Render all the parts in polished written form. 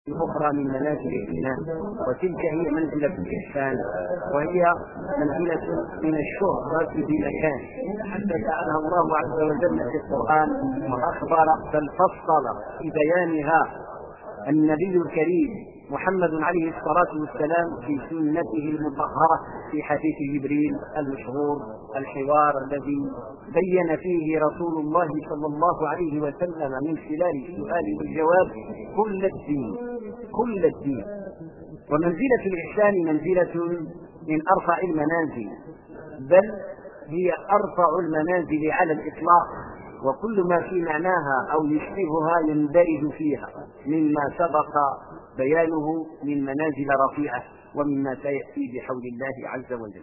أخرى من منازل الإيمان، وتلك هي منزلة الإحسان، وهي منزلة من الشهرة بمكان حدثنا الله عز وجل في القرآن وأخبر بل فصل في بيانها النبي الكريم محمد عليه الصلاة والسلام في سنته المطهرة في حديث جبريل المشهور، الحوار الذي بين فيه رسول الله صلى الله عليه وسلم من خلال السؤال والجواب كل الدين. ومنزلة الإحسان منزلة من أرفع المنازل، بل هي أرفع المنازل على الإطلاق، وكل ما في معناها أو يشبهها يندرج فيها مما سبق بيانه من منازل رفيعة ومما سيأتي بحول الله عز وجل.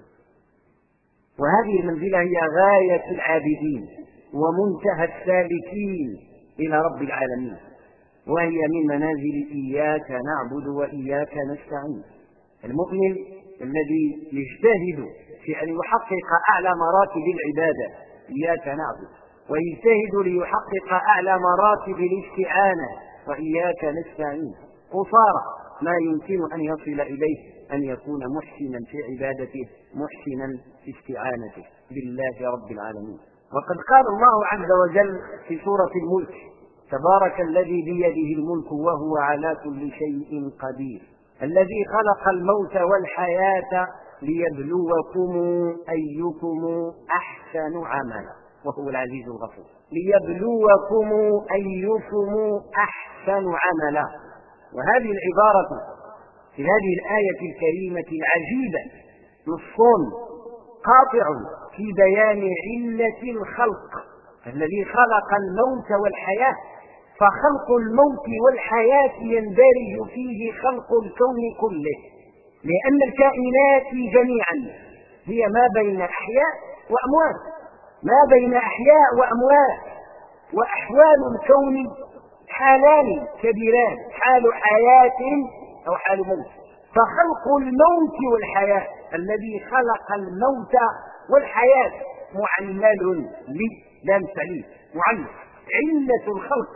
وهذه المنزلة هي غاية العابدين ومنتهى السالكين إلى رب العالمين، وهي من منازل إياك نعبد وإياك نستعين. المؤمن الذي يجتهد في أن يحقق أعلى مراتب العبادة إياك نعبد، ويجتهد ليحقق أعلى مراتب الاستعانة وإياك نستعين، قصارى ما يمكن أن يصل إليه أن يكون محسنا في عبادته، محسنا في استعانته بالله رب العالمين. وقد قال الله عز وجل في سورة الملك: تبارك الذي بيده الملك وهو على كل شيء قدير، الذي خلق الموت والحياة ليبلوكم أيكم أحسن عملا وهو العزيز الغفور. ليبلوكم أيكم أحسن عملا. وهذه العبارة في هذه الآية الكريمة العجيبة نص قاطع في بيان علة الخلق، الذي خلق الموت والحياة، فخلق الموت والحياة يندرج فيه خلق الكون كله، لأن الكائنات جميعا هي ما بين أحياء وأموات، ما بين أحياء وأموات. وأحوال الكون حالان كبيران: حال حياة أو حال موت. فخلق الموت والحياة، الذي خلق الموت والحياة معلل لا مستعيد معلل، علة الخلق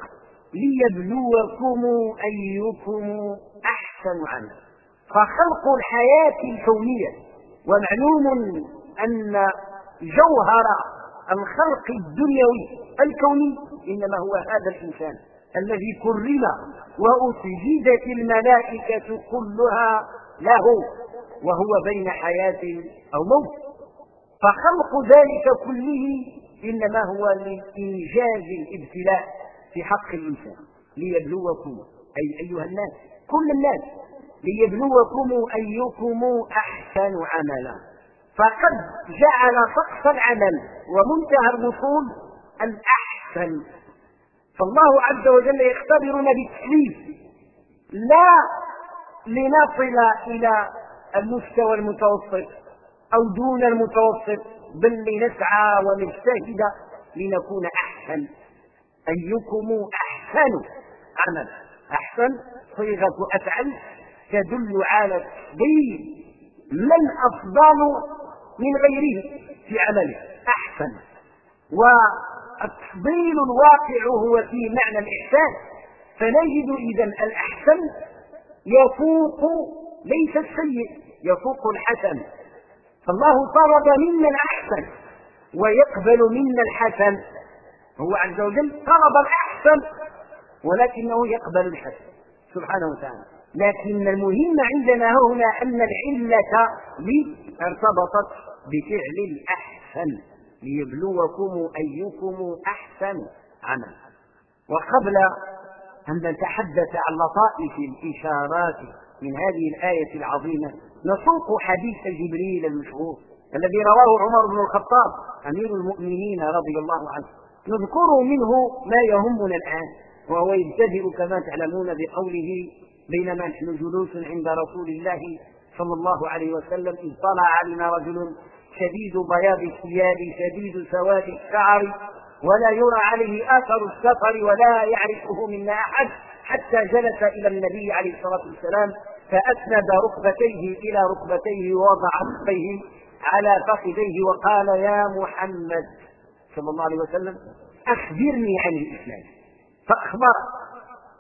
ليبلوكم أيكم أحسن عملا. فخلق الحياة الكونية، ومعلوم أن جوهر الخلق الدنيوي الكوني إنما هو هذا الإنسان الذي كرم وأسجدت الملائكة كلها له، وهو بين حياة أو موت. فخلق ذلك كله إنما هو لإنجاز الابتلاء في حق الإنسان، ليبلوكم أي أيها الناس، كل الناس، ليبلوكم أيكم أحسن عملا. فقد جعل سقف العمل ومنتهى الوصول الأحسن. فالله عز وجل يختبرنا بالتكليف، لا لنصل إلى المستوى المتوسط أو دون المتوسط، بل لنسعى ونجتهد لنكون أحسن. أيكم أحسن عملا. أحسن صيغة أفعل تدل على تفضيل من أفضل من غيره في عمله، أحسن. والتفضيل الواقع هو في معنى الإحسان، فنجد إذن الأحسن يفوق ليس السيء، يفوق الحسن. فالله طلب منا الأحسن ويقبل منا الحسن. هو عز وجل طلب الأحسن ولكنه يقبل الحسن سبحانه وتعالى. لكن المهم عندنا هنا أن العلة ارتبطت بفعل الأحسن، ليبلوكم أيكم أحسن عملا. وقبل أن نتحدث عن لطائف الإشارات من هذه الآية العظيمة، نسوق حديث جبريل المشهور الذي رواه عمر بن الخطاب أمير المؤمنين رضي الله عنه. نذكر منه ما يهمنا الآن، وهو يبتدئ كما تعلمون بقوله: بينما نحن جلوس عند رسول الله صلى الله عليه وسلم إذ طلع علينا رجل شديد بياض الثياب شديد سواد الشعر ولا يرى عليه آثر السفر ولا يعرفه منا أحد، حتى جلس إلى النبي عليه الصلاة والسلام فأسند ركبتيه إلى ركبتيه ووضع كفيه على فخذيه وقال: يا محمد صلى الله عليه وسلم أخبرني عن الإسلام. فأخبر،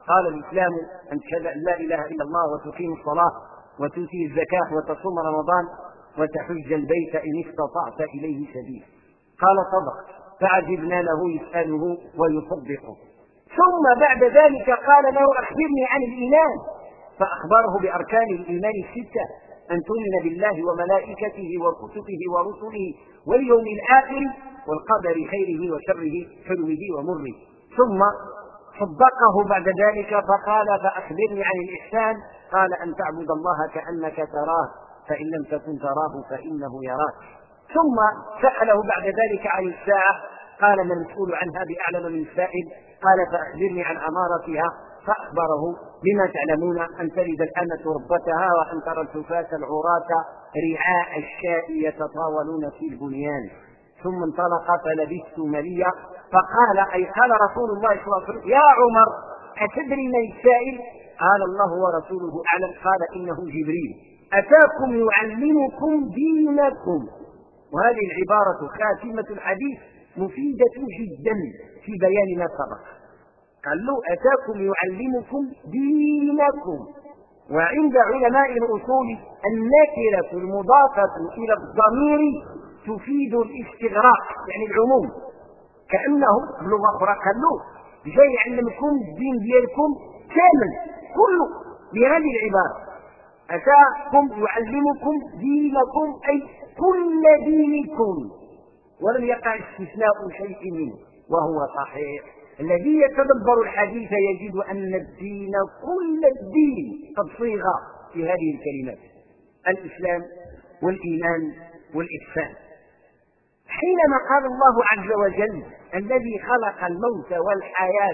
قال الإسلام أن تشهد أن لا إله إلا الله وتقيم الصلاة وتؤتي الزكاة وتصوم رمضان وتحج البيت إن استطعت إليه سبيلا. قال صدق، فعجبنا له يسأله ويصدقه. ثم بعد ذلك قال له أخبرني عن الإيمان، فأخبره بأركان الإيمان الستة: أن تؤمن بالله وملائكته وكتبه ورسله واليوم الآخر والقدر خيره وشره حلوه ومره. ثم صدقه بعد ذلك فقال: فأخبرني عن الإحسان. قال: أن تعبد الله كأنك تراه فإن لم تكن تراه فإنه يراك. ثم سأله بعد ذلك عن الساعة، قال: ما المسؤول عنها بأعلم من السائل. قال: فأخبرني عن أمارتها. فأخبره بما تعلمون: أن تلد الأمة ربتها وأن ترى الحفاة العراة رعاء الشاء يتطاولون في البنيان. ثم انطلق فلبثت مليا. فقال أي قال رسول الله صلى الله عليه وسلم: يا عمر أتدري من السائل؟ قال: الله ورسوله أعلم. قال: إنه جبريل أتاكم يعلمكم دينكم. وهذه العبارة خاتمة الحديث مفيدة جدا في بيان ما سبق. قال له: أتاكم يعلمكم دينكم. وعند علماء الأصول النكرة المضافة إلى الضمير تفيد الاستغراق، يعني العموم، كأنه بلغة أخرى قال له: جاي يعلمكم الدين ديالكم كامل كله بهذه العبارة: أتاكم يعلمكم دينكم، أي كل دينكم، ولم يقع استثناء شيء منه، وهو صحيح. الذي يتدبر الحديث يجد أن الدين كل الدين قد صيغ في هذه الكلمات: الإسلام والإيمان والإحسان. حينما قال الله عز وجل: الذي خلق الموت والحياة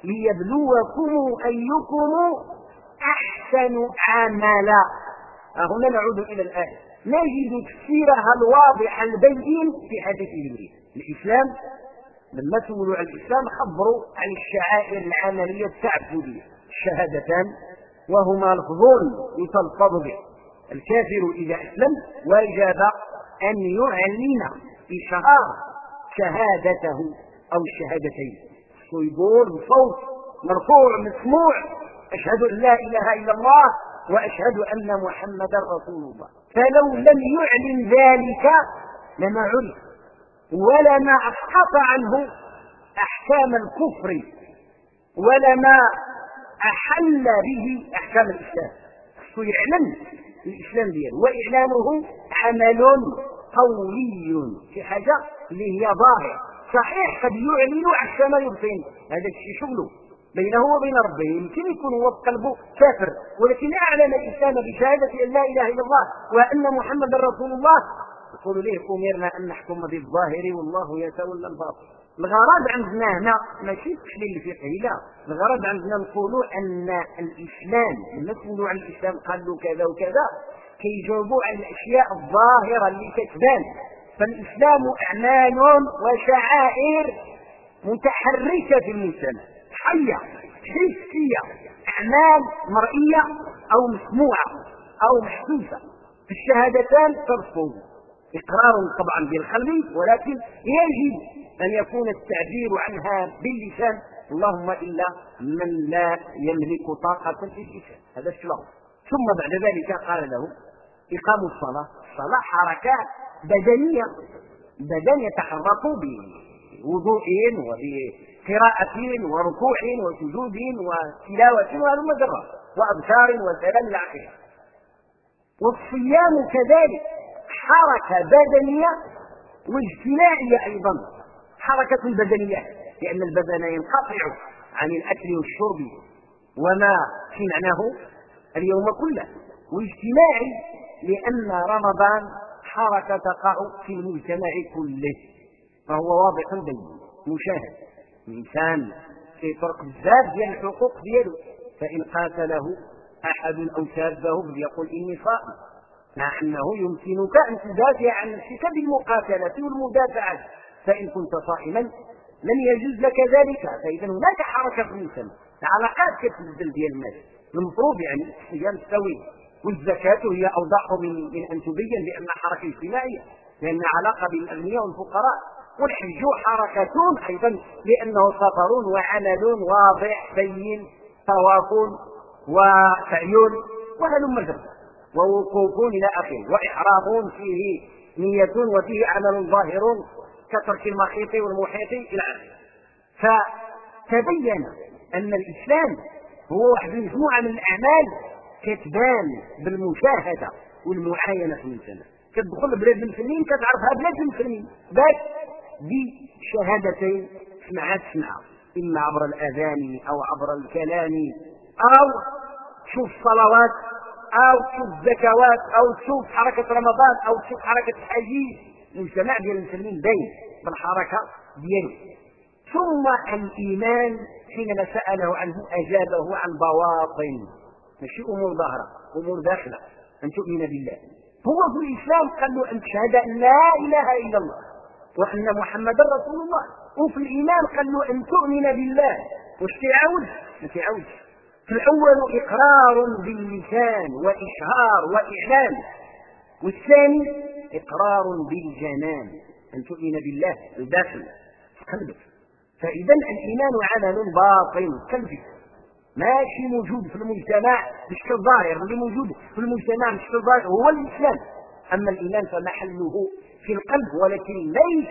ليبلوكم أيكم أحسن عملا، هنا نعود إلى الآية نجد تفسيرها الواضح البين في حديث جبريل. الإسلام لما سئلوا عن الإسلام خبروا عن الشعائر العملية التعبدية، الشهادتان، وهما لفظون يتلفظ به. الكافر إذا أسلم وجب أن يعلن إشعار شهادته أو الشهادتين، يقول بصوت مرفوع مسموع: أشهد أن لا إله إلا الله وأشهد أن محمدا رسول الله. فلو لم يعلن ذلك لما عرف ولما أسقط عنه أحكام الكفر ولما أحل به أحكام الإسلام. يعلن الإسلام دياله، وإعلانه عمل قولي في حاجة اللي هي ظاهر. صحيح قد يعلن عكس ما يبطن، هذا الشيء شغله بينه وبين ربه، يمكن يكون هو قلبه كافر، ولكن أعلن الإسلام بشهادة أن لا إله إلا الله وأن محمدا رسول الله. يقول ليه: أمرنا أن نحكم بالظاهر والله يتولى الباطن. الغرض عندنا هنا ماشي التحليل الفقهي، لا، الغرض عندنا نقولوا أن الإسلام لما سولوا عن الإسلام قالوا كذا وكذا كيجاوبوا على الأشياء الظاهرة اللي كتبان. فالإسلام أعمال وشعائر متحركة في المجتمع، حية حسية، أعمال مرئية أو مسموعة أو محسوسة. في الشهادتان ترفض إقرار طبعا بالقلب، ولكن يجب أن يكون التعبير عنها باللسان، اللهم إلا من لا يملك طاقة في اللسان، هذا الشرط. ثم بعد ذلك قال له: إقام الصلاة. الصلاة حركات بدنية يتحرك بوضوء وبقراءة وركوع وسجود وتلاوة وهلم جرا وأذكار وسلام إلى آخره. والصيام كذلك حركة بدنية واجتماعية أيضا، حركة بدنية، لأن البدن ينقطع عن الأكل والشرب وما في معناه اليوم كله، واجتماعي لأن رمضان حركة تقع في المجتمع كله، فهو واضح بين مشاهد. الإنسان يطرق بزاف ديال الحقوق ديالو، فإن قاتله أحد أو شابه فليقل إني صائم، مع أنه يمكنك أن تدافع عن نفسك بالمقاتلة والمدافعة، فإن كنت صائما لن يجوز لك ذلك. فإذا هناك حركة في المجتمع، العلاقات كتبدل ديال الناس، المفروض يعني الصيام سوي، والزكاة هي أوضح من أن تبين بأن حركة اجتماعية لأن علاقة بين الأغنياء والفقراء، والحج حركة أيضا لأنه سفر وعمل واضح بين طواف وسعي وهلم جرا ووقوف إلى آخره، وإحرام فيه نية وفيه عمل ظاهر كترك المخيط والمحيط إلى آخره. فتبين أن الإسلام هو واحد مجموعة من الأعمال كتبان بالمشاهدة والمعاينة في المجتمع. كتدخل بلاد المسلمين كتعرفها بلاد المسلمين بس بشهادتين تسمعها إما عبر الأذان أو عبر الكلام أو تشوف صلوات أو تشوف زكوات أو تشوف حركة رمضان أو تشوف حركة الحجيج. المجتمع ديال المسلمين باين بالحركة ديالو. ثم الإيمان حينما سأله عنه أجابه عن بواطن، ماشي أمور ظاهرة، أمور داخلة. أن تؤمن بالله. هو في الإسلام قال له أن تشهد أن لا إله إلا الله وأن محمدا رسول الله. وفي الإيمان قال له أن تؤمن بالله. واش تعاود؟ ما تعاودش. في الأول إقرار باللسان وإشهار وإعلان، والثاني إقرار بالجنان أن تؤمن بالله الداخل قلبك. فإذا الإيمان عمل باطن قلبي ماشي موجود في المجتمع بشكل ظاهر، اللي موجود في المجتمع بشكل ظاهر هو الإسلام. أما الإيمان فمحله في القلب، ولكن ليس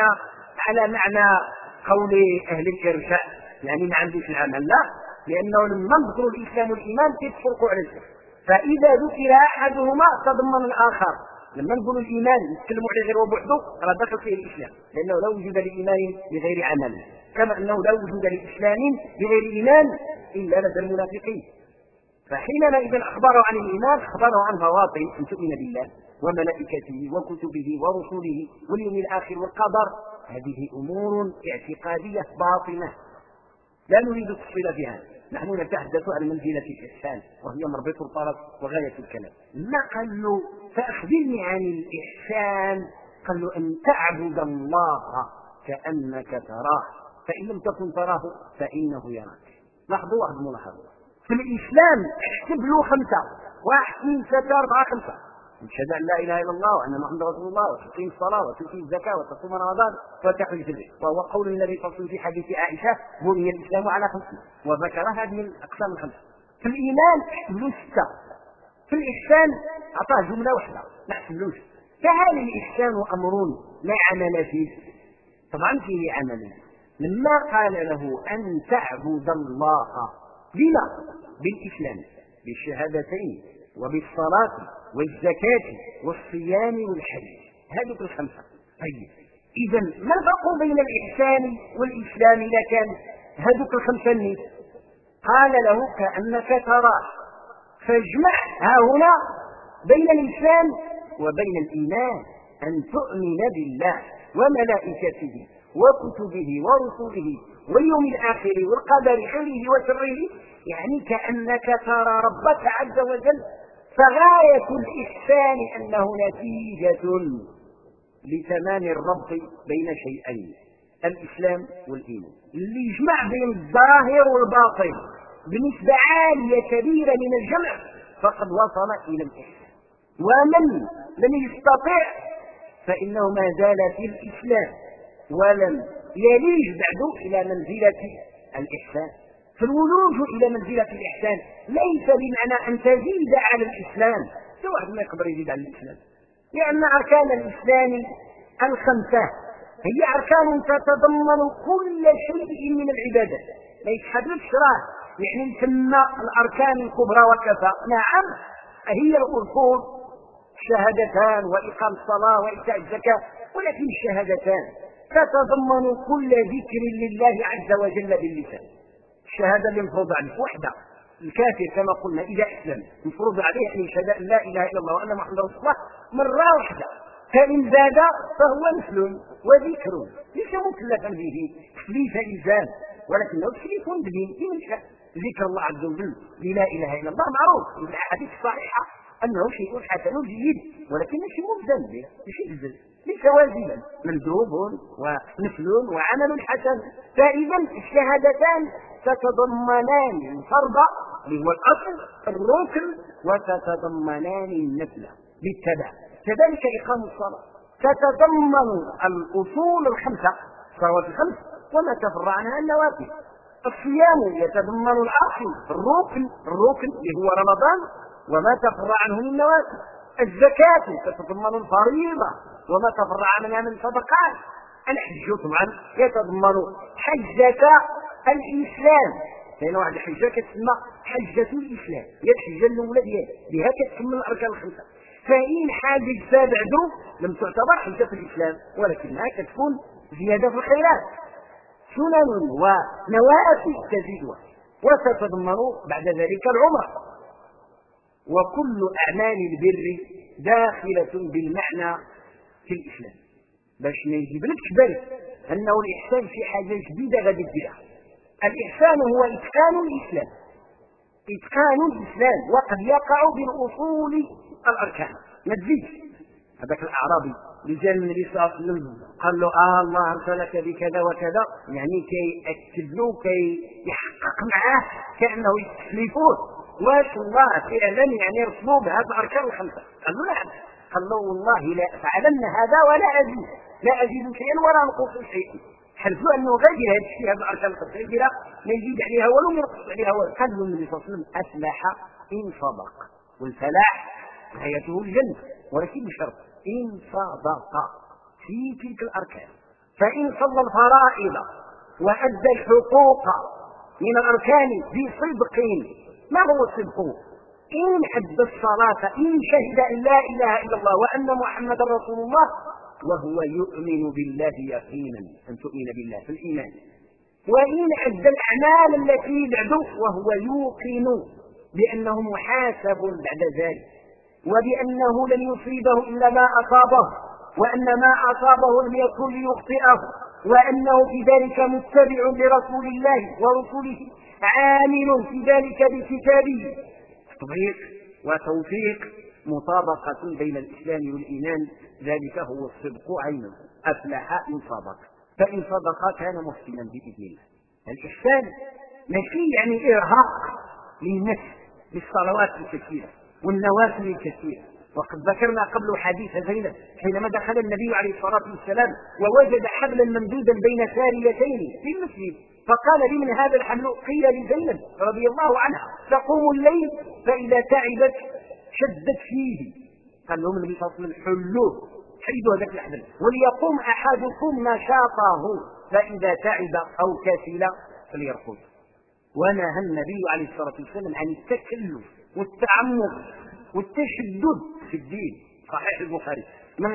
على معنى قول أهل الإرجاء يعني ما عندوش العمل، لا، لأنه لما نذكر الإسلام والإيمان تتفرقوا على الإسلام، فإذا ذكر أحدهما تضمن الآخر. لما نقول الإيمان نتكلموا عليه غير وبحده راه داخل فيه الإسلام، لأنه لا وجود لإيمان بغير عمل، كما أنه لا وجود لإسلام بغير إيمان إلا لدى المنافقين. فحينما إذا أخبروا عن الإيمان أخبروا عن بواطن أن تؤمن بالله وملائكته وكتبه ورسله واليوم الآخر والقدر. هذه أمور اعتقادية باطنة لا نريد التفصيل فيها، نحن نتحدث عن منزلة الإحسان وهي مربط الطرف وغاية الكلام. ما قال له فأخبرني عن الإحسان؟ قال له أن تعبد الله كأنك تراه فإن لم تكن تراه فإنه يراك. لاحظوا واحد الملاحظة في الإسلام، احسب له 5: 1 2 3 4 5: تشهد أن لا إله إلا الله وأن محمدا رسول الله وتقيم الصلاة وتؤتي الزكاة وتصوم رمضان وتحج البيت. وهو قول النبي صلى الله عليه وسلم في حديث عائشة: بني الإسلام على 5، وذكر هذه الأقسام ال5. في الإيمان احسب له 6. في الإحسان أعطاه جملة واحدة ما احسبلوش. فهل الإحسان أمر لا عمل فيه؟ طبعا فيه عمل. لما قال له أن تعبد الله بما؟ بالإسلام، بالشهادتين وبالصلاة والزكاة والصيام والحج، هذه ال5. طيب إذا ما الفرق بين الإحسان والإسلام إذا كان هذه ال5 النيت؟ قال له كأنك تراه. فاجمع ها هنا بين الإسلام وبين الإيمان، أن تؤمن بالله وملائكته وكتبه ورسله واليوم الآخر والقدر خيره وشره، يعني كأنك ترى ربك عز وجل. فغاية الإحسان أنه نتيجة لتمام الربط بين شيئين، الإسلام والإيمان، اللي يجمع بين الظاهر والباطن بنسبة عالية كبيرة من الجمع فقد وصل إلى الإحسان. ومن لم يستطع فإنه ما زال في الإسلام ولم يليج بعد إلى منزلة الإحسان. فالولوج إلى منزلة الإحسان ليس بمعنى أن تزيد على الإسلام، لا واحد ما يقدر يزيد على الإسلام، لأن أركان الإسلام 5 هي أركان تتضمن كل شيء من العبادات، ما يتحدثش راه يعني تسمى الأركان الكبرى وكفى. نعم هي الأصول الشهادتان وإقام الصلاة وإيتاء الزكاة، ولكن الشهادتان تتضمن كل ذكر لله عز وجل باللسان. الشهادة اللي مفروض عليه وحده، الكافر كما قلنا إذا أسلم مفروض عليه أن يشهد أن لا إله إلا الله وأن محمدا رسول الله مرة واحدة، فإن زاد فهو مثل وذكر ليس مكلفا به تكليف إلزام، ولكنه تكليف بدين في منشأ ذكر الله عز وجل بلا إله إلا الله. معروف في الأحاديث الصحيحة أنه شيء حسن جيد، ولكن مش ملزم به، ليس واجبا، مندوب ونفل وعمل حسن. فإذا الشهادتان تتضمنان الفرض اللي هو الأصل الركن وتتضمنان النفل بالتبع. كذلك إقام الصلاة تتضمن الأصول 5 صلوات 5 وما تفرع عنها النوافل. الصيام يتضمن الأصل الركن اللي هو رمضان وما تفرع عنه من النوافل. الزكاة تتضمن الفريضة وما تفرع منها من صدقات. الحج طبعا يتضمن حجة الإسلام، لأن واحد الحجة كتسمى حجة الإسلام، هي الحجة الأولى بها كتسمى الأركان الخمسة. فإن حاجة بعده لم تعتبر حجة الإسلام، ولكنها كتكون زيادة في الخيرات، سنن ونوافل تزيدها، وستتضمن بعد ذلك العمرة. وكل أعمال البر داخلة بالمعنى في الإسلام، باش ما يجيبلكش بالك أنه الإحسان في حاجة جديدة غادي تديرها. الإحسان هو إتقان الإسلام، إتقان الإسلام، وقد يقع بالأصول الأركان. ما تزيدش. هذاك الأعرابي اللي جاء النبي صلى الله عليه وسلم قال له الله أرسلك بكذا وكذا، يعني كيأكد له كيحقق معاه كأنه يستحلفوه، واش الله فعلا يعني رسموا بهذه الأركان الخمسة؟ قال له نعم. قال له والله لا أفعلن هذا ولا أزيد، لا أزيد شيئا ولا أنقص شيئا. حلفوا أنه غادي هذا الشيء، هذه الأركان الخمسة يديرها ما يزيد عليها ولو ما ينقص عليها ولو. قال له النبي صلى الله عليه وسلم أفلح إن صدق، والفلاح غايته الجنة، ولكن بشرط إن صدق في تلك الأركان. فإن صلى الفرائض وأدى الحقوق من الأركان بصدق، ما هو الصدق؟ إن أدى الصلاة، إن شهد أن لا إله إلا الله وأن محمدا رسول الله وهو يؤمن بالله يقينا، أن تؤمن بالله في الإيمان. وإن أدى الأعمال التي بعده وهو يوقن بأنه محاسب بعد ذلك، وبأنه لن يصيبه إلا ما أصابه، وأن ما أصابه لم يكن ليخطئه، وأنه في ذلك متبع لرسول الله ورسوله، عامل في ذلك بكتابه. تطبيق وتوفيق، مطابقة بين الإسلام والإيمان، ذلك هو الصدق عينه. أفلح إن صدق، فإن صدق كان محسنا بإذن الله. الإحسان ماشي يعني إرهاق للنفس بالصلوات الكثيرة والنوافل الكثيرة. وقد ذكرنا قبل حديث زينب حينما دخل النبي عليه الصلاة والسلام ووجد حبلا ممدودا بين ساريتين في المسجد، فقال لمن هذا الحبل؟ قيل لزينب رضي الله عنها، تقوم الليل فإذا تعبت شدت فيه. قال لهم النبي صلى الله عليه وسلم حلوه، حيدوا هذاك الحبل، وليقوم أحدكم نشاطه فإذا تعب أو كسل فليرقد. ونهى النبي عليه الصلاة والسلام عن التكلف والتعمق والتشدد في الدين. صحيح البخاري: من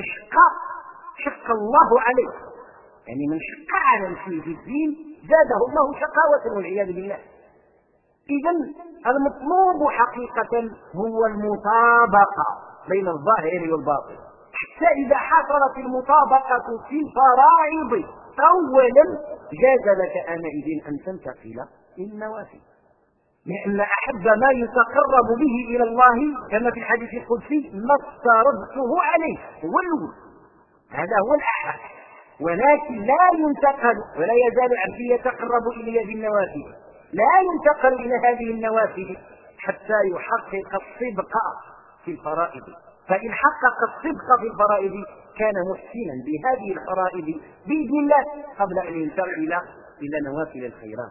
شق الله عليه، يعني من شق على نفسه في الدين زاده الله شقاوة والعياذ بالله. إذن المطلوب حقيقة هو المطابقة بين الظاهر والباطن، حتى إذا حصلت المطابقة في الفرائض أولا جاز لك آنئذ أن تنتقل إلى النوافل، لأن أحب ما يتقرب به إلى الله كما في الحديث القدسي ما افترضته عليه هو الأول، هذا هو الأحب. ولكن لا ينتقل ولا يزال العبد يتقرب إلي بالنوافل، لا ينتقل إلى هذه النوافل حتى يحقق الصدق في الفرائض. فإن حقق الصدق في الفرائض كان محسنا بهذه الفرائض بإذن الله قبل أن ينتقل إلى نوافل الخيرات.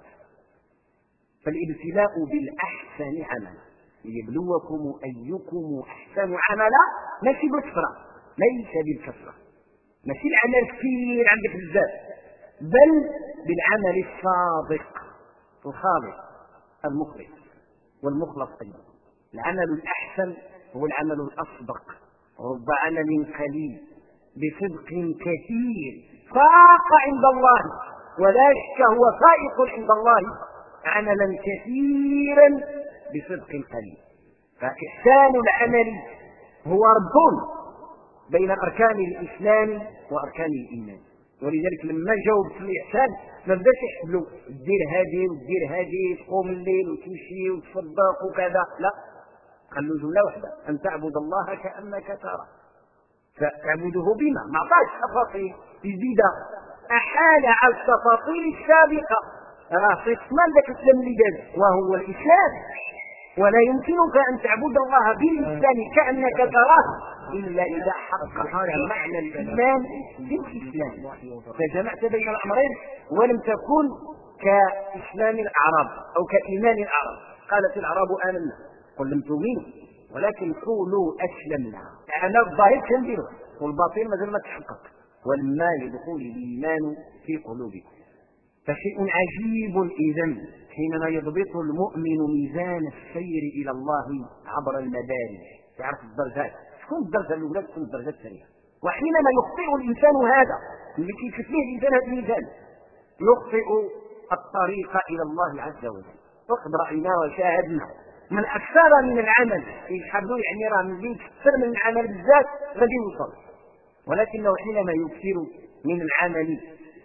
فالابتلاء بالأحسن عملا ليبلوكم أيكم أحسن عملا، ماشي بالكثرة، ليس بالكثرة، ماشي العمل كثير عندك بزاف، بل بالعمل الصادق الخالص المخلص والمخلص أيضا. العمل الأحسن هو العمل الأصدق. رب عمل قليل بصدق كثير فاق عند الله، ولا شك هو فائق عند الله عملا كثيرا بصدق قليل. فإحسان العمل هو ربط بين أركان الإسلام وأركان الإيمان. ولذلك لما جاوب في الإحسان ما بداش يحسبوا دير هذه ودير هذه، تقوم الليل وتمشي وتصدق وكذا، لا، قال له جملة واحدة: أن تعبد الله كأنك ترى. فتعبده بما ما عطاش تفاصيل جديدة، أحال على التفاصيل السابقة. في اسمان ذاك الاسلام اللي جاء وهو الإسلام، ولا يمكنك أن تعبد الله بالإسلام كأنك تراه إلا إذا حققت معنى الإيمان بالإسلام، فجمعت بين الأمرين ولم تكن كإسلام الأعراب أو كإيمان الأعراب. قالت الأعراب آمنا، قل لم تؤمنوا ولكن قولوا أسلمنا. يعني الظاهر كنديروا والباطن مازال ما تحقق، ولما يدخل الإيمان في قلوبكم. فشيء عجيب إذن حينما يضبط المؤمن ميزان السير إلى الله عبر المدارج، يعرف الدرجات، شكون الدرجة الأولى شكون الدرجة الثانية. وحينما يخطئ الإنسان هذا اللي كيشوف فيه الإنسان هذا الميزان يخطئ الطريق إلى الله عز وجل. وقد رأينا وشاهدنا من أكثر من العمل يحبوا يعني راه من أكثر من العمل بالذات غادي يوصل، ولكنه حينما يكثر من العمل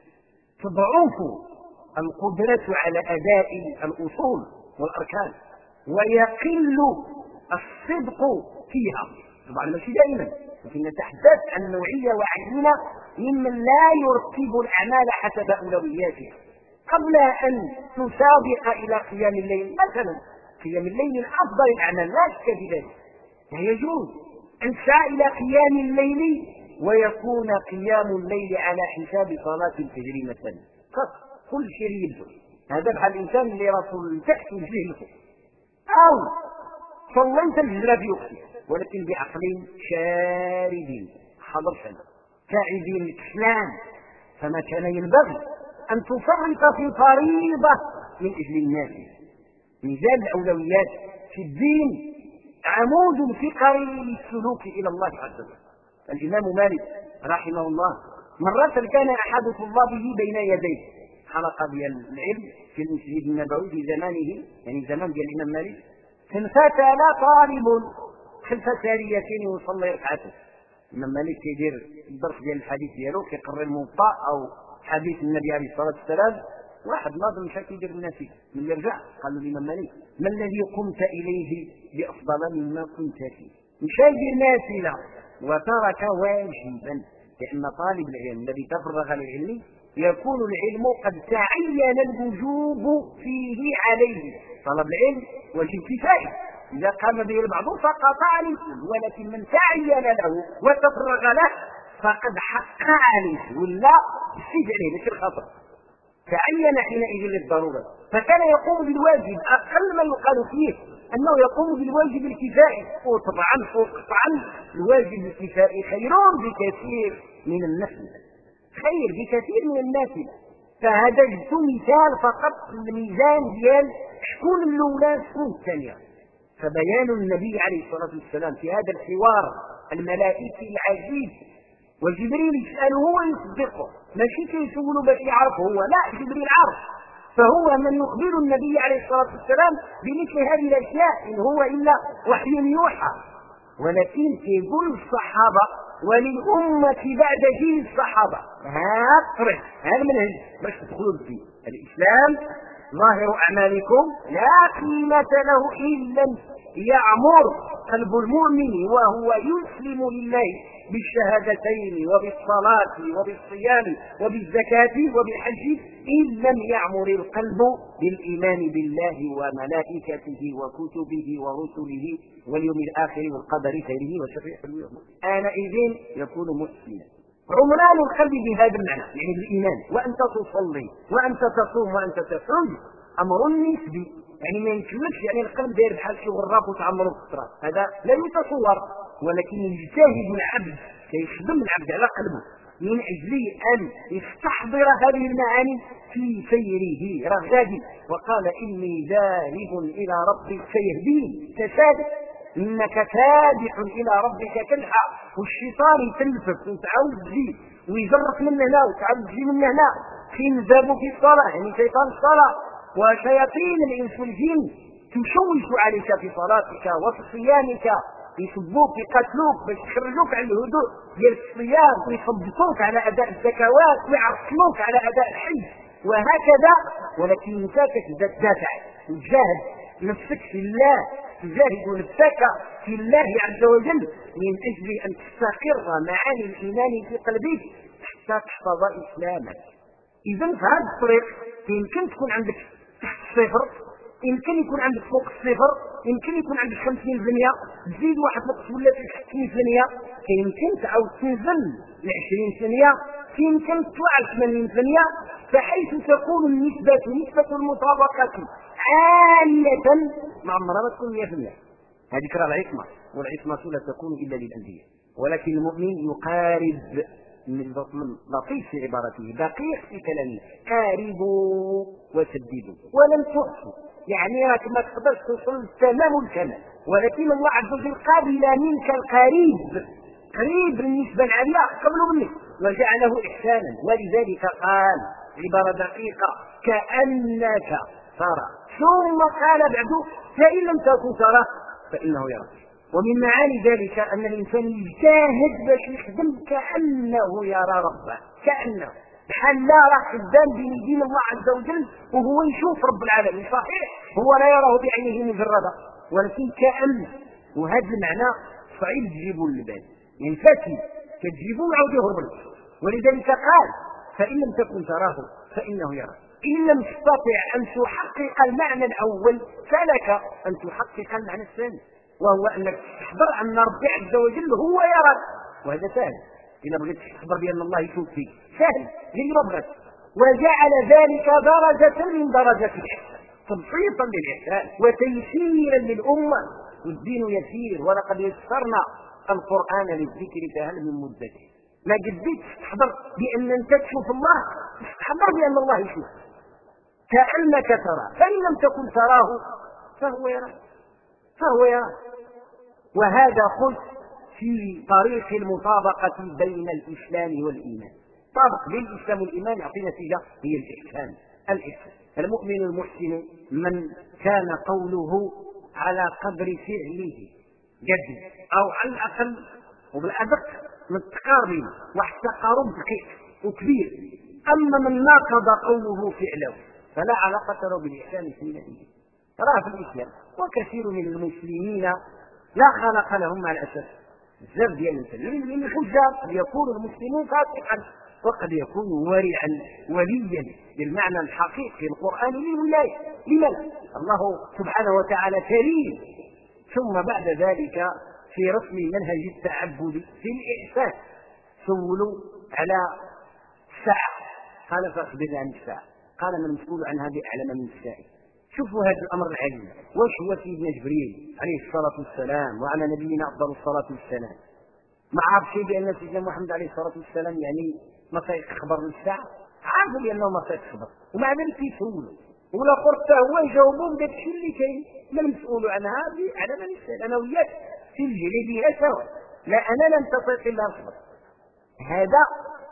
تضعف القدرة على أداء الأصول والأركان ويقل الصدق فيها. طبعا ماشي دائما، لكن نتحدث عن نوعية وعينة ممن لا يرتب الأعمال حسب أولوياتها. قبل أن تسابق إلى قيام الليل مثلا، قيام الليل من أفضل الأعمال لا شك في ذلك، يجوز أن تسعى إلى قيام الليل ويكون قيام الليل على حساب صلاة الفجر مثلا، كل شيء يبدو هذا بحال الإنسان اللي راسه تحت وجهه لفوق، أو صليت الفجر في وقته ولكن بعقل شارد حضر سنة كاعدين الكسلان. فما كان ينبغي أن تفرط في فريضة من أجل الناس. ميزان الأولويات في الدين عمود فقري للسلوك إلى الله عز وجل. الإمام مالك رحمه الله مرة كان أحد طلابه بين يديه حلقة ديال العلم في المسجد النبوي في زمانه، يعني زمان ديال الإمام مالك، فانفتل طالب خلف ساريتين ويصلي ركعته. الإمام مالك كيدير الدرس ديال الحديث ديالو كيقرر الموطأ أو حديث النبي عليه الصلاة والسلام. واحد ناظر مشى كيدير النافله، من يرجع قال له الإمام مالك ما الذي قمت إليه بأفضل مما كنت فيه؟ مشى يدير نافله وترك واجبا، لأن طالب العلم الذي تفرغ للعلم يكون العلم قد تعين الوجوب فيه عليه. طلب العلم واجب كفاية، إذا قام به البعض سقط عن الكل، ولكن من تعين له وتفرغ له فقد حق عليه ولا استجعل عليه مثل الخطر، تعين حينئذ للضرورة. فكان يقوم بالواجب، أقل ما يقال فيه أنه يقوم بالواجب الكفائي، وقطعا الواجب الكفائي خير بكثير من النفل، خير بكثير من النافل. فهذا جبت مثال فقط الميزان ديال شكون الاولى شكون الثانيه. فبيان النبي عليه الصلاه والسلام في هذا الحوار الملائكي العجيب، وجبريل يساله ويصدقه، ماشي كيسولو باش يعرف هو، لا جبريل عرف، فهو من يخبر النبي عليه الصلاه والسلام بمثل هذه الاشياء، ان هو الا وحي يوحى. ولكن يقول الصحابه وللأمة بعد جيل الصحابة هذا المنهج باش تدخلوا الدين. الإسلام ظاهر أعمالكم لا قيمة له إلا يعمر قلب المؤمن وهو يسلم لله بالشهادتين وبالصلاة وبالصيام وبالزكاة وبالحج، إن لم يعمر القلب بالإيمان بالله وملائكته وكتبه ورسله واليوم الآخر والقدر خيره وشره. آنئذ يكون مسلما. عمران القلب بهذا المعنى يعني بالإيمان، وأنت تصلي وأنت تصوم وأنت تحج أمر نسبي، يعني ما يمكنش يعني القلب داير بحال شي غراب وتعمرو بالصراط، هذا لا يتصور. ولكن يجتهد العبد، كيخدم العبد على قلبه من أجل أن يستحضر هذه المعاني في سيره رغدا. وقال إني ذاهب إلى ربي سيهدين، كذلك إنك كادح إلى ربك كدحا، والشيطان يتلفك وتعاود تجي ويجرك من هنا وتعاود تجي من هنا. خنزب في الصلاة يعني شيطان الصلاة، وشياطين الإنس والجن تشوش عليك في صلاتك وفي صيامك، يسبوك يقتلوك باش يخرجوك على الهدوء ديال الصيام، ويثبطوك على أداء الزكوات، ويعطلوك على أداء الحج وهكذا. ولكن انت تبدا تدافع وتجاهد نفسك في الله، تجاهد نفسك في الله عز وجل من أجل أن تستقر معاني الإيمان في قلبك حتى تحفظ إسلامك. إذا في هذا الطريق يمكن تكون عندك تحت الصفر يمكن يكون عندك فوق الصفر، يمكن يكون عندك 50%، تزيد واحد نقص ولا 60%، يمكن تعاود تنزل ل 20%، يمكن تطلع ل 80%. فحيث تكون نسبة المطابقة عالية مع عمرها ما تكون 100%. هذه راه العصمة، والعصمة لا تكون إلا للأنبياء. ولكن المؤمن يقارب، من لطيف في عبارته، دقيق في كلامه، قاربوا وسددوا ولم تحصوا، يعني راك ما تقدرش توصل تمام الكمال، ولكن الله عز وجل قابل منك القريب، قريب بالنسبة العالية قبل منك، وجعله إحسانا. ولذلك قال عبارة دقيقة: كأنك ترى، ثم قال بعد: فإن لم تكن تراه فإنه يراك. ومن معاني ذلك أن الإنسان يجتهد باش يخدم كأنه يرى ربه، كأنه بحال لا راه خدام بين يدين الله عز وجل وهو يشوف رب العالمين. صحيح هو لا يراه بعينه مجرده، ولكن كأن، وهذا المعنى صعيب تجيبه للبال، يعني فاتي كتجيبه ويعاود يهرب لك. ولذلك قال: فإن لم تكن تراه فإنه يراك. إن لم تستطع أن تحقق المعنى الأول فلك أن تحقق المعنى الثاني، وهو أنك تحضر أن ربي عز وجل هو يراك، وهذا سهل. إذا بغيت تخبر بأن الله يشوف فيك سهل غير بغيت. وجعل ذلك درجة من درجات الإحسان، تبسيطا للإحسان وتيسيرا للأمة. والدين يسير، ولقد يسرنا القرآن للذكر فهل من مدكر. ما قديتش تحضر بأن أنت تشوف الله، تحضر بأن الله يشوف، كأنك ترى، فإن لم تكن تراه فهو يراك، فهو يراك. وهذا خلف في طريق المطابقة بين الإسلام والإيمان. طابق بين الإسلام والإيمان يعطي نتيجة، هي الإحسان. الإحسان المؤمن المحسن من كان قوله على قدر فعله جد، أو على الأقل وبالأدق من التقارب، واحد تقارب دقيق وكبير. أما من ناقض قوله فعله فلا علاقة له بالإحسان في نتيجة. تراه في الإسلام وكثير من المسلمين لا خلق لهم مع الأسف بزاف ديال المسلمين من الحجاب، قد يكون المسلمون فاسقا، وقد يكون ورعا وليا بالمعنى الحقيقي القرآني للولاية. لماذا؟ الله سبحانه وتعالى كريم. ثم بعد ذلك في رسم منهج التعبد في الإحسان سولوا على الساعة، قال: فأخبرنا عن الساعة. قال: من المسؤول عنها بأعلم من السائل. شوفوا هذا الأمر العجيب. واش هو سيدنا جبريل عليه الصلاة والسلام وعلى نبينا أفضل الصلاة والسلام ما عرف شيء بأن سيدنا محمد عليه الصلاة والسلام يعني ما سيخبر بالساعة؟ عارفوا بأنه ما سيخبر، ومع ذلك يسولوا، ولا قرته هو يجاوبون بداك الشيء اللي كاين. من المسؤول عنها بأعلم من السائل. أنا وياك في الجري بها سوا، لا أنا لم تطيق إلا الخبر. هذا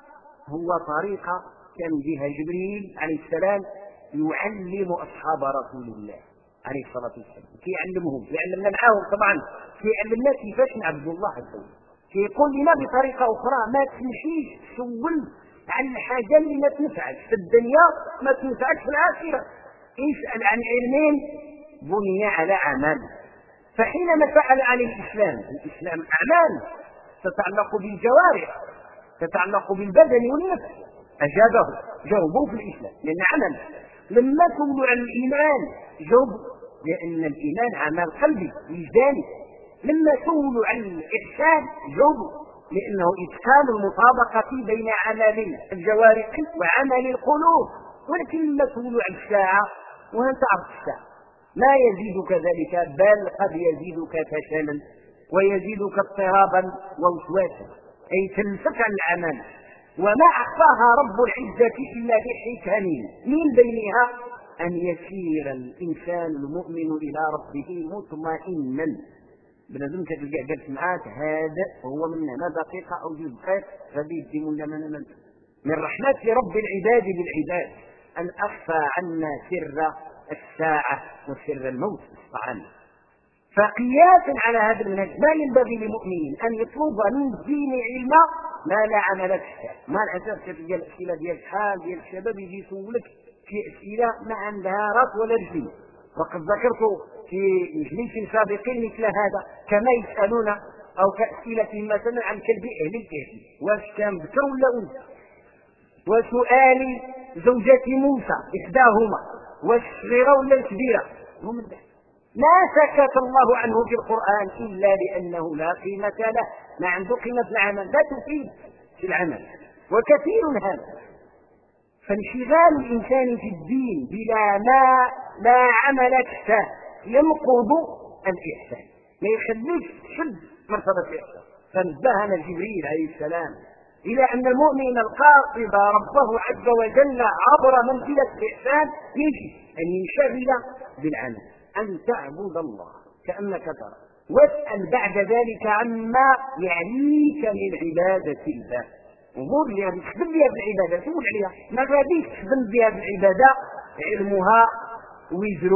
هو طريقة كان بها جبريل عليه السلام يعلم أصحاب رسول الله عليه الصلاة والسلام، كيعلمهم، يعلمنا معاهم طبعا، كيعلمنا كيفاش نعبد الله عز وجل. كيقول لنا بطريقة أخرى: ما تمشيش تسول عن الحاجة اللي ما تنفعك في الدنيا ما تنفعك في الآخرة. اسأل عن علم بني على عمل. فحينما فعل عليه الإسلام أعمال تتعلق بالجوارح، تتعلق بالبدن والنفس، أجابه، جاوبوا في الإسلام لأن عمل. لما سولوا عن الإيمان جاوبوا، لأن الإيمان عمل قلبي وجداني. لما سولوا عن الإحسان جاوبوا، لأنه إتقان المطابقة بين عمل الجوارح وعمل القلوب. ولكن لما سولوا عن الساعة، وهل تعرف الساعة؟ لا يزيدك ذلك، بل قد يزيدك فشلا ويزيدك اضطرابا ووسواسا، أي تنفك عن العمل. وما أخفاها رب العزة إلا بحكم، من بينها أن يسير الإنسان المؤمن إلى ربه مطمئنا. بنادم كتلقى جالس معاك هذا هو من هنا دقيقة أو جزء دقائق غادي يديم لنا من رحمة رب العباد بالعباد أن أخفى عنا سر الساعة وسر الموت طبعا. فقياسا على هذا المنهج ما ينبغي لمؤمن أن يطلب من الدين علما ما لا عمل به. ما الأساس كتلقى الأسئلة ديال الحال ديال الشباب يجي يسولك في أسئلة ما عندها راس ولا رجل. وقد ذكرت في مجلس سابقين مثل هذا، كما يسألون أو كأسئلة مثلا عن كلب أهل الكهف، واش كان ذكر ولا أنثى، وسؤال زوجة موسى إحداهما واش صغيرة ولا كبيرة، هم البحث. ما سكت الله عنه في القرآن إلا لأنه لا قيمة له، ما عنده قيمة في العمل، لا تفيد في العمل، وكثير هذا. فانشغال الإنسان في الدين بلا ما لا عمل له ينقض الإحسان، ما يخليك تشد مرتبة الإحسان. فنبهنا جبريل عليه السلام إلى أن المؤمن القاصد ربه عز وجل عبر منزلة الإحسان يجب أن ينشغل بالعمل، أن تعبد الله كأنك ترى، واسأل بعد ذلك عما يعنيك من عبادة الله. أمور اللي غادي تخدم بها بالعبادة سول عليها، ما غاديش تخدم بها بالعبادة علمها وزر،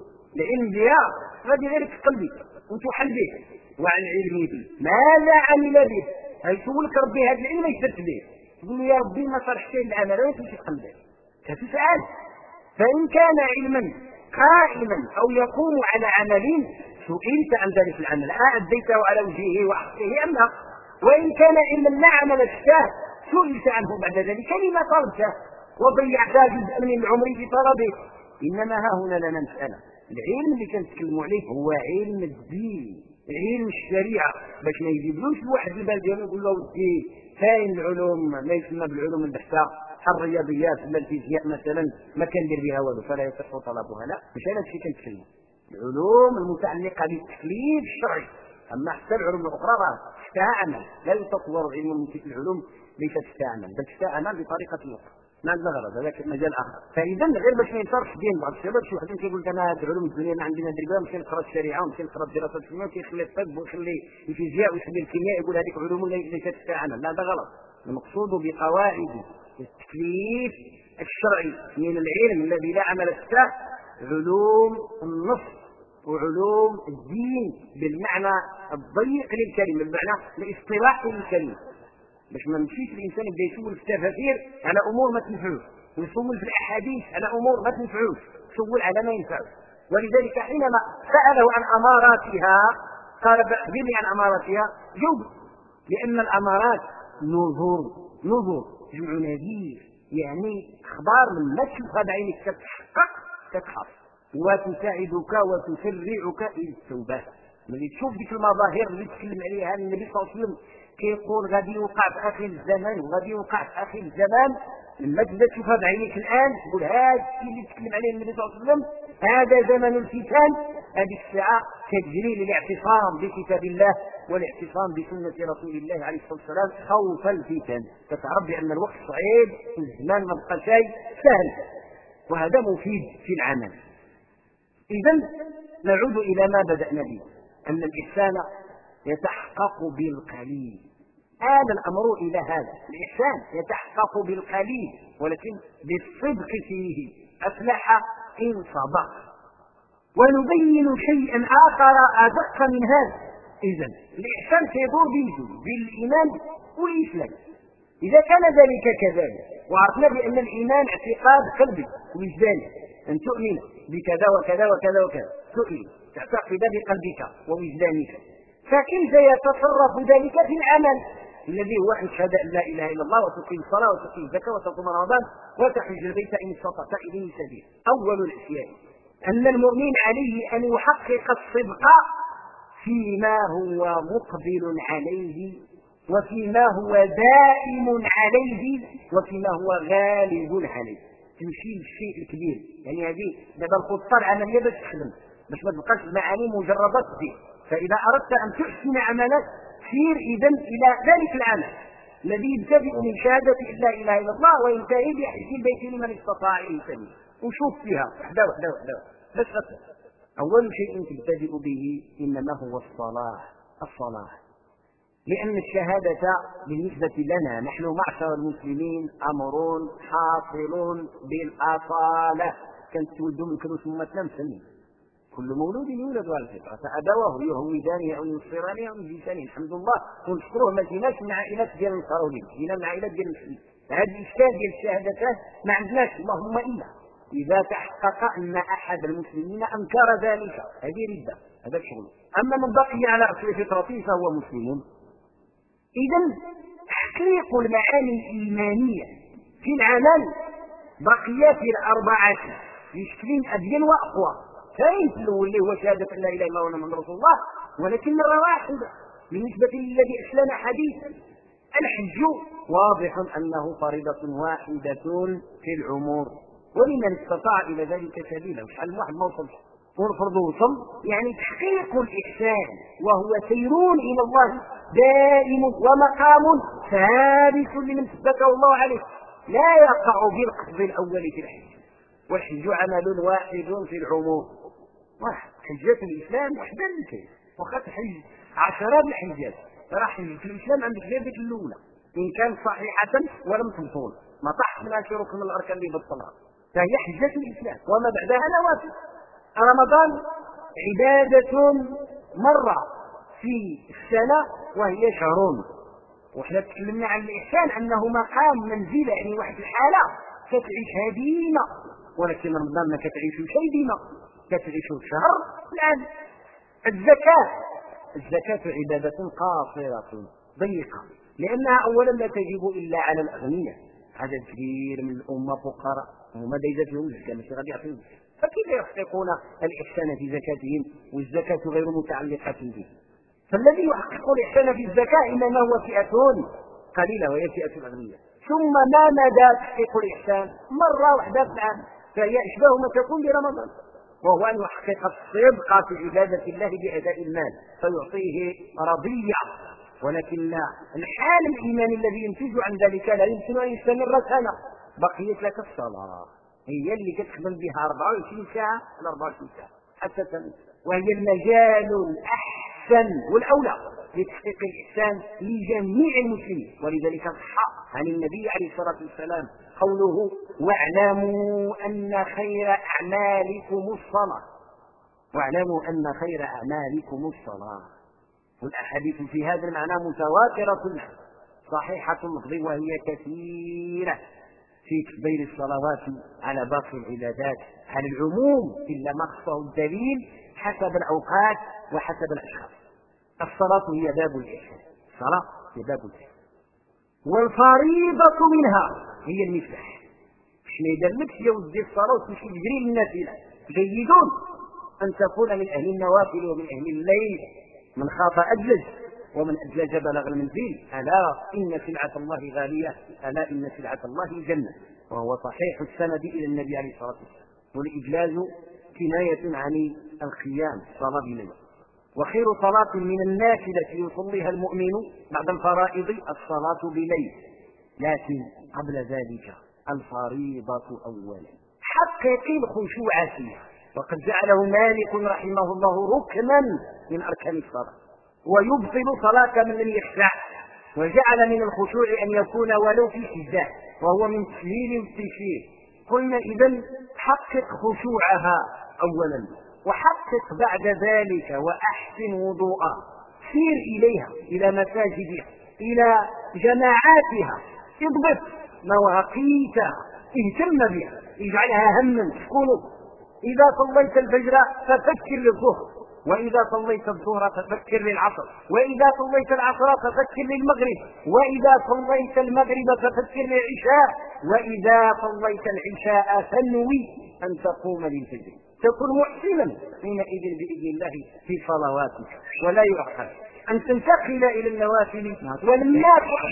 العلم بها غادي غير تقلبي وتحل به، وعن علمه ماذا عمل به، يسولك ربي هذا العلم ايش درت به، تقول يا ربي ما صرحت العمل ولا تمشي تقلب كتسأل. فإن كان علما قائما أو يقوم على عمل سئلت عن ذلك العمل أديته على وجهه وحقه أم لا، وإن كان علما لا عمل له سئلت عنه بعد ذلك لما طلبته وضيعت جزءا من عمري في طلبه. إنما ها هنا لنا مسألة، العلم اللي كنتكلموا عليه هو علم الدين، علم الشريعة، باش ما يجيبلوش الواحد البال ديالو يقول له ودي كاين العلوم ما يسمى بالعلوم البحثة، الرياضيات ولا الفيزياء مثلا ما كندير بها والو فلا يصح طلبها، لا مش هذا الشيء كنتكلم. العلوم المتعلقة بالتكليف الشرعي، أما حتى العلوم الأخرى تحتها عمل، لا يتطور العلم من تلك العلوم ليست تحتها عمل، بل تحتها عمل بطريقة أخرى. ما عندنا غرض، هذاك مجال آخر. فإذا غير باش ما ينصرفش دين بعض الشباب، شي واحد كيقول لك أنا هذه العلوم الدنيا ما عندنا ندير بها، مشي نقرا الشريعة ومشي نقرا الدراسات العلمية وكيخلي الطب ويخلي الفيزياء ويخلي الكيمياء، يقول هذيك علوم ليست تحتها عمل. لا هذا غلط. المقصود بقواعد التكليف الشرعي من العلم الذي لا عمل له علوم النص وعلوم الدين بالمعنى الضيق للكلمة، بالمعنى الاصطلاحي للكلمة، باش ما نمشيش الانسان يبدا يسول في التفاسير على امور ما تنفعوش، ويسول في الاحاديث على امور ما تنفعوش، يسول على ما ينفعوش. ولذلك حينما ساله عن اماراتها قال اخبرني عن اماراتها، جاوب، لان الامارات نظر جمع نذير، يعني اخبار من ما تشوفها بعينك تتحقق تتخاف وتساعدك وتسرعك الى التوبه. ملي تشوف ديك المظاهر اللي تكلم عليها النبي صلى الله عليه وسلم كيقول غادي يوقع في اخر الزمان وغادي يوقع في اخر الزمان، لما تبدا تشوفها بعينيك الان تقول هذا الشيء اللي تكلم عليه النبي صلى الله عليه وسلم هذا زمن الفتن. هذه الساعه كتجري للاعتصام بكتاب الله والاعتصام بسنه رسول الله عليه الصلاه والسلام خوف الفتن، فتعرف بان الوقت صعيب والزمان ما بقى شيء سهل، وهذا مفيد في العمل. اذا نعود الى ما بدانا به، ان الاحسان يتحقق بالقليل. هذا الأمر إلى هذا، الإحسان يتحقق بالقليل ولكن بالصدق فيه، أفلح إن صدق. ونبين شيئا آخر أدق من هذا. إذن الإحسان سيدور بالإيمان والإسلام. إذا كان ذلك كذلك وعرفنا بأن الإيمان اعتقاد قلبي ووجداني، أن تؤمن بكذا وكذا وكذا وكذا، تؤمن تعتقد بقلبك ووجدانك، فكيف يتصرف ذلك في العمل الذي هو أن تشهد أن لا إله إلا الله وتقيم الصلاة وتقيم الزكاة وتصوم رمضان وتحج البيت إن استطعت إليه سبيلا. أول الأشياء أن المؤمن عليه أن يحقق الصدق فيما هو مقبل عليه وفيما هو دائم عليه وفيما هو غالب عليه. تمشي للشيء الكبير، يعني هذه دابا الخطة العملية باش تخدم، باش ما تبقاش المعاني مجردات فيه. فإذا أردت أن تحسن عملك سير إذن إلى ذلك العمل الذي يبتدئ من شهادة لا إله إلا الله وينتهي بحج البيت لمن استطاع إليه سبيلا. وشوف فيها وحده وحده وحده بس غسل. أول شيء تبتدئ به إنما هو الصلاة، لأن الشهادة بالنسبة لنا نحن معشر المسلمين أمر حاصل بالأصالة. كانت تولدوا من كانوا سمتنا مسلمين، كل مولود يولد على الفطرة، فأبواه يهودانه أو ينصرانه أو يجيسانه. الحمد لله ونشكروه ما جيناش من عائلات ديال النصارى، جينا من عائلات ديال المسلمين. هذا الإشكال ديال الشهادتان ما عندناش اللهم إلا إذا تحقق أن أحد المسلمين أنكر ذلك، هذه ردة، هذا الشغل. أما من بقي على أصل فطرته فهو مسلم. إذا تحقيق المعاني الإيمانية في العمل بقيات الأربعة بشكل أبين وأقوى. ثاني في الاول اللي هو شهاده ان لا اله الا الله وان محمد رسول الله، ولكن مره واحده بالنسبه للذي اسلم حديثا. الحج واضح انه فريضه واحده في العمر، ولمن استطاع الى ذلك سبيلا. وشحال من واحد ما وصلش والفرض وصل، يعني تحقيق الاحسان وهو سير الى الله دائم ومقام ثابت لمن ثبته الله عليه، لا يقع بالقصد الاول في الحج. والحج عمل واحد في العموم، واحد حجات الاسلام وحده اللي كاين، وخا تحج عشرات الحجات راه حج في الاسلام عندك غير ديك الاولى ان كانت صحيحه ولم تبطل، ما طاح منها شي ركن من الاركان اللي بطلها، فهي حجات الاسلام وما بعدها نوافل. رمضان عباده مره في السنه وهي شهر، وحنا تكلمنا عن الاحسان انه مقام منزله، يعني واحد الحاله كتعيشها ديما، ولكن رمضان ما كتعيشو شيء ديما، كتعيشو شهر الان. الزكاة عبادة قاصرة ضيقة، لأنها أولا لا تجب إلا على الأغنياء، عدد كبير من الأمة فقراء وما إذا فيهم زكاة ماشي غادي يعطيهم زكاة، فكيف يحققون الإحسان في زكاتهم والزكاة غير متعلقة به؟ فالذي يحقق الإحسان في الزكاة إنما هو فئة قليلة وهي فئة الأغنياء. ثم ما مدى تحقيق الإحسان؟ مرة واحدة في العام، فهي أشبه ما تكون برمضان، وهو أن يحقق الصدق في عبادة الله بأداء المال فيعطيه رضية، ولكن لا الحال الإيماني الذي ينتج عن ذلك لا يمكن أن يستمر سنة. بقيت لك الصلاة هي اللي كتخدم بها 24 ساعة على 24 ساعة حتى تموت، وهي المجال الأحسن والأولى لتحقيق الإحسان لجميع المسلمين. ولذلك صح عن النبي عليه الصلاة والسلام قوله: واعلموا أن خير أعمالكم الصلاة، واعلموا أن خير أعمالكم الصلاة. والأحاديث في هذا المعنى متواترة صحيحة اللفظ وهي كثيرة في تكبير الصلوات على باقي العبادات على العموم إلا ما خصه الدليل حسب الأوقات وحسب الأشخاص. الصلاة هي باب الإحسان، الصلاة هي باب الإحسان، والفريضة منها هي المفتاح. ما يدلكش يا ودي الصلاة وتمشي تجري للنافلة، جيد أن تكون من أهل النوافل ومن أهل الليل، من خاف أدلج ومن أدلج بلغ المنزل. ألا إن سلعة الله غالية، ألا إن سلعة الله الجنة، وهو صحيح السند إلى النبي عليه الصلاة والسلام. والإجلاز كناية عن القيام، صلاة بالليل. وخير صلاة من النافلة يصليها المؤمن بعد الفرائض الصلاة بالليل، لكن قبل ذلك الفريضة أولا. حقق الخشوع فيها، وقد جعله مالك رحمه الله ركنا من أركان الصلاة، ويبطل صلاة من لم يخشع، وجعل من الخشوع أن يكون ولو في سجدة، وهو من تسهيل التشريع. قلنا إذن حقق خشوعها أولا، وحقق بعد ذلك وأحسن وضوءها، سير إليها إلى مساجدها إلى جماعاتها، اضبط مواقيتها، اهتم بها، اجعلها هما تكون. إذا صليت الفجر ففكر للظهر، وإذا صليت الظهر ففكر للعصر، وإذا صليت العصر ففكر للمغرب، وإذا صليت المغرب ففكر للعشاء، وإذا صليت العشاء فانوي أن تقوم للفجر. تكون محسنا حينئذ بإذن الله في صلواتك، ولا يؤخر أن تنتقل إلى النوافل ولما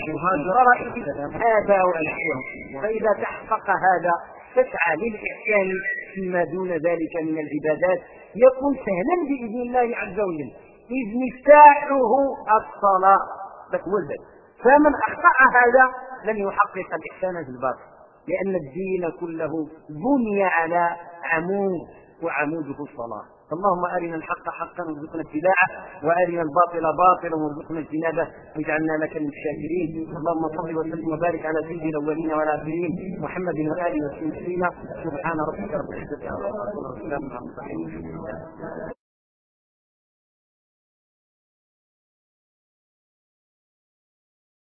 تحقق هذا والأحيان. فإذا تحقق هذا تسعى للإحسان فيما دون ذلك من العبادات، يكون سهلا بإذن الله عز وجل، إذ مفتاحه الصلاة، ذاك هو الباب. فمن أخطأ هذا لن يحقق الإحسان في الباطن، لأن الدين كله بني على عمود، وعموده الصلاة. اللهم أرنا الحق حقا وارزقنا اتباعه، وأرنا الباطل باطلا وارزقنا اجتنابه، واجعلنا لك من الشاكرين. اللهم صل وسلم وبارك على سيد الأولين والآخرين محمد وآله وصحبه. سبحان ربك رب العزة عما يصفون وسلام على المرسلين.